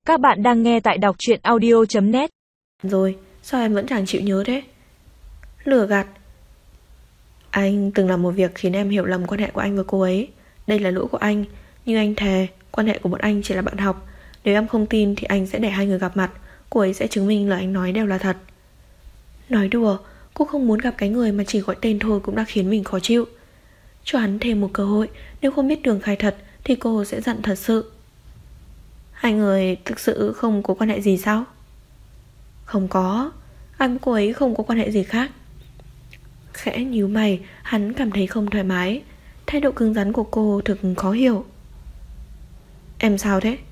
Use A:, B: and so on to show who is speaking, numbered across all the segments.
A: Các bạn đang nghe tại đọc truyện audio.net.
B: Rồi, sao em vẫn chẳng chịu nhớ thế? Lừa gạt. Anh từng làm một việc khiến em hiểu lầm quan hệ của anh với cô ấy. Đây là lỗi của anh. Nhưng anh thề quan hệ của bọn anh chỉ là bạn học. Nếu em không tin thì anh sẽ để hai người gặp mặt. Cô ấy sẽ chứng minh lời anh nói đều là thật. Nói đùa, cô không muốn gặp cái người mà chỉ gọi tên thôi cũng đã khiến mình khó chịu. Cho hắn thêm một cơ hội. Nếu không biết đường khai thật thì cô sẽ giận thật sự. Hai người thực sự không có quan hệ gì sao? Không có. Anh với cô ấy không có quan hệ gì khác. Khẽ nhíu mày, hắn cảm thấy không thoải mái. Thái độ cứng rắn của cô thực khó hiểu. Em sao thế?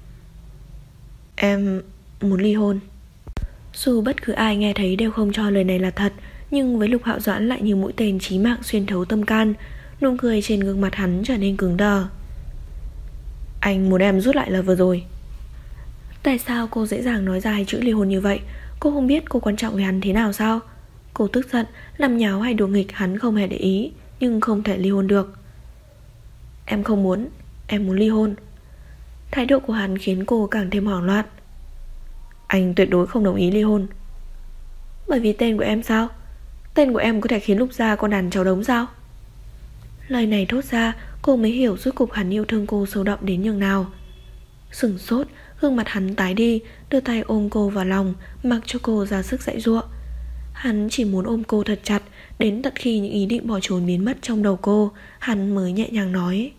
B: Em muốn ly hôn. Dù bất cứ ai nghe thấy đều không cho lời này là thật, nhưng với Lục Hạo Doãn lại như mũi tên chí mạng xuyên thấu tâm can. Nụ cười trên gương mặt hắn trở nên cứng đờ. Anh muốn em rút lại lời vừa rồi. Tại sao cô dễ dàng nói ra hai chữ ly hôn như vậy? Cô không biết cô quan trọng với hắn thế nào sao? Cô tức giận, làm nháo hay đùa nghịch hắn không hề để ý, nhưng không thể ly hôn được. Em không muốn, em muốn ly hôn. Thái độ của hắn khiến cô càng thêm hoảng loạn. Anh tuyệt đối không đồng ý ly hôn. Bởi vì tên của em sao? Tên của em có thể khiến Lục gia con đàn cháu đống sao? Lời này thốt ra, cô mới hiểu rốt cục hắn yêu thương cô sâu đậm đến nhường nào. Sửng sốt, gương mặt hắn tái đi, đưa tay ôm cô vào lòng, mặc cho cô ra sức giãy giụa. Hắn chỉ muốn ôm cô thật chặt, đến tận khi những ý định bỏ trốn biến mất trong đầu cô, hắn mới nhẹ nhàng nói: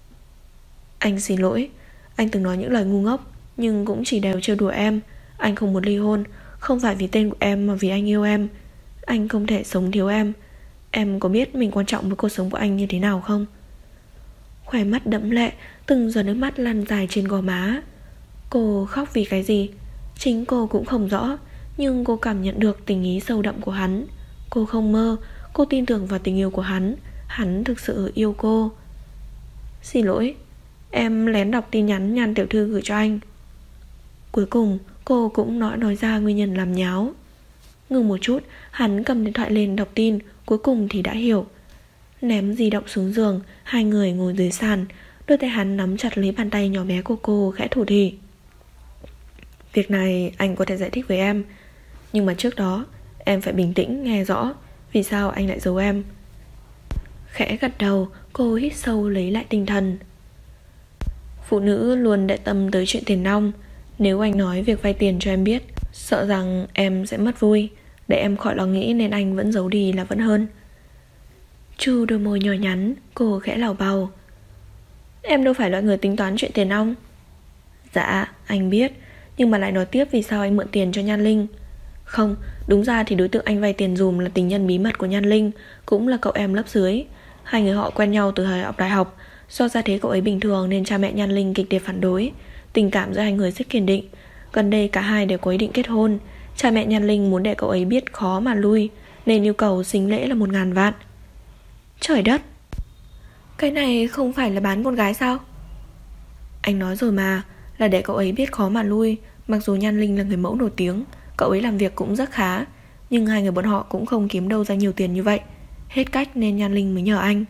B: Anh xin lỗi, anh từng nói những lời ngu ngốc, nhưng cũng chỉ đều trêu đùa em. Anh không muốn ly hôn, không phải vì tên của em mà vì anh yêu em. Anh không thể sống thiếu em. Em có biết mình quan trọng với cuộc sống của anh như thế nào không? Khóe mắt đẫm lệ, từng giọt nước mắt lăn dài trên gò má. Cô khóc vì cái gì? Chính cô cũng không rõ, nhưng cô cảm nhận được tình ý sâu đậm của hắn. Cô không mơ, cô tin tưởng vào tình yêu của hắn. Hắn thực sự yêu cô. Xin lỗi, em lén đọc tin nhắn Nhan tiểu thư gửi cho anh. Cuối cùng cô cũng nói ra nguyên nhân làm nháo. Ngừng một chút, hắn cầm điện thoại lên đọc tin. Cuối cùng thì đã hiểu. Ném di động xuống giường, hai người ngồi dưới sàn. Đôi tay hắn nắm chặt lấy bàn tay nhỏ bé của cô, khẽ thủ thỉ. Việc này anh có thể giải thích với em, nhưng mà trước đó em phải bình tĩnh nghe rõ vì sao anh lại giấu em. Khẽ gật đầu, cô hít sâu lấy lại tinh thần. Phụ nữ luôn để tâm tới chuyện tiền nong. Nếu anh nói việc vay tiền cho em biết, sợ rằng em sẽ mất vui. Để em khỏi lo nghĩ nên anh vẫn giấu đi là vẫn hơn. Chu đôi môi nhỏ nhắn, cô khẽ lảo bào. Em đâu phải loại người tính toán chuyện tiền nong. Dạ, anh biết, nhưng mà lại nói tiếp vì sao anh mượn tiền cho Nhan Linh. Không, đúng ra thì đối tượng anh vay tiền dùm là tình nhân bí mật của Nhan Linh, cũng là cậu em lớp dưới. Hai người họ quen nhau từ thời học đại học. Do gia thế cậu ấy bình thường nên cha mẹ Nhan Linh kịch liệt phản đối. Tình cảm giữa hai người rất kiên định. Gần đây cả hai đều có ý định kết hôn. Cha mẹ Nhan Linh muốn để cậu ấy biết khó mà lui, nên yêu cầu sính lễ là 1.000 vạn. Trời đất, cái này không phải là bán con gái sao? Anh nói rồi mà, là để cậu ấy biết khó mà lui. Mặc dù Nhan Linh là người mẫu nổi tiếng, cậu ấy làm việc cũng rất khá, nhưng hai người bọn họ cũng không kiếm đâu ra nhiều tiền như vậy. Hết cách nên Nhan Linh mới nhờ anh.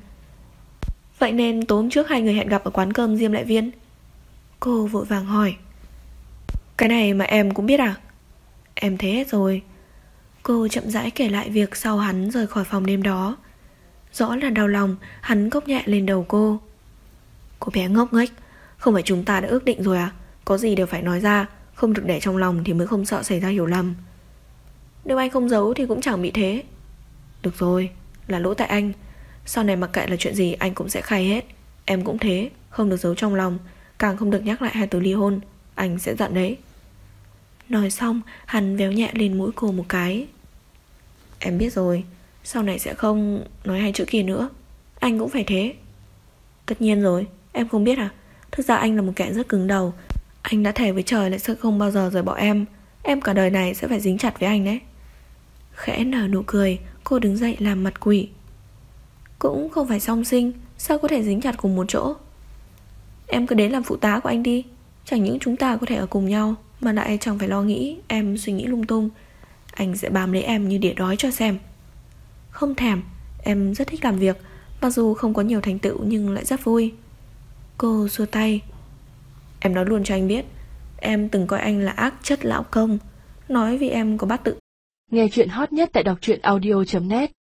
B: Vậy nên tối hôm trước hai người hẹn gặp ở quán cơm Diêm Lại Viên. Cô vội vàng hỏi. Cái này mà em cũng biết à? Em thấy hết rồi. Cô chậm rãi kể lại việc sau hắn rời khỏi phòng đêm đó. Rõ là đau lòng, hắn cốc nhẹ lên đầu cô. Cô bé ngốc nghếch, không phải chúng ta đã ước định rồi à? Có gì đều phải nói ra, không được để trong lòng thì mới không sợ xảy ra hiểu lầm. Nếu anh không giấu thì cũng chẳng bị thế. Được rồi, là lỗi tại anh. Sau này mặc kệ là chuyện gì anh cũng sẽ khai hết. Em cũng thế, không được giấu trong lòng, càng không được nhắc lại hai từ ly hôn. Anh sẽ giận đấy. Nói xong, hắn véo nhẹ lên mũi cô một cái. Em biết rồi, sau này sẽ không nói hai chữ kia nữa. Anh cũng phải thế. Tất nhiên rồi, em không biết à? Thực ra anh là một kẻ rất cứng đầu. Anh đã thề với trời là sẽ không bao giờ rời bỏ em. Em cả đời này sẽ phải dính chặt với anh đấy. Khẽ nở nụ cười, cô đứng dậy làm mặt quỷ. Cũng không phải song sinh, sao có thể dính chặt cùng một chỗ? Em cứ đến làm phụ tá của anh đi. Chẳng những chúng ta có thể ở cùng nhau, mà lại chẳng phải lo nghĩ em suy nghĩ lung tung. Anh sẽ bám lấy em như đỉa đói cho xem. Không thèm, em rất thích làm việc. Mặc dù không có nhiều thành tựu nhưng lại rất vui. Cô xua tay. Em nói luôn cho anh biết, Em từng coi anh là ác chất lão công, nói vì em có bát tự.
A: Nghe chuyện hot nhất tại đọc truyện audio.net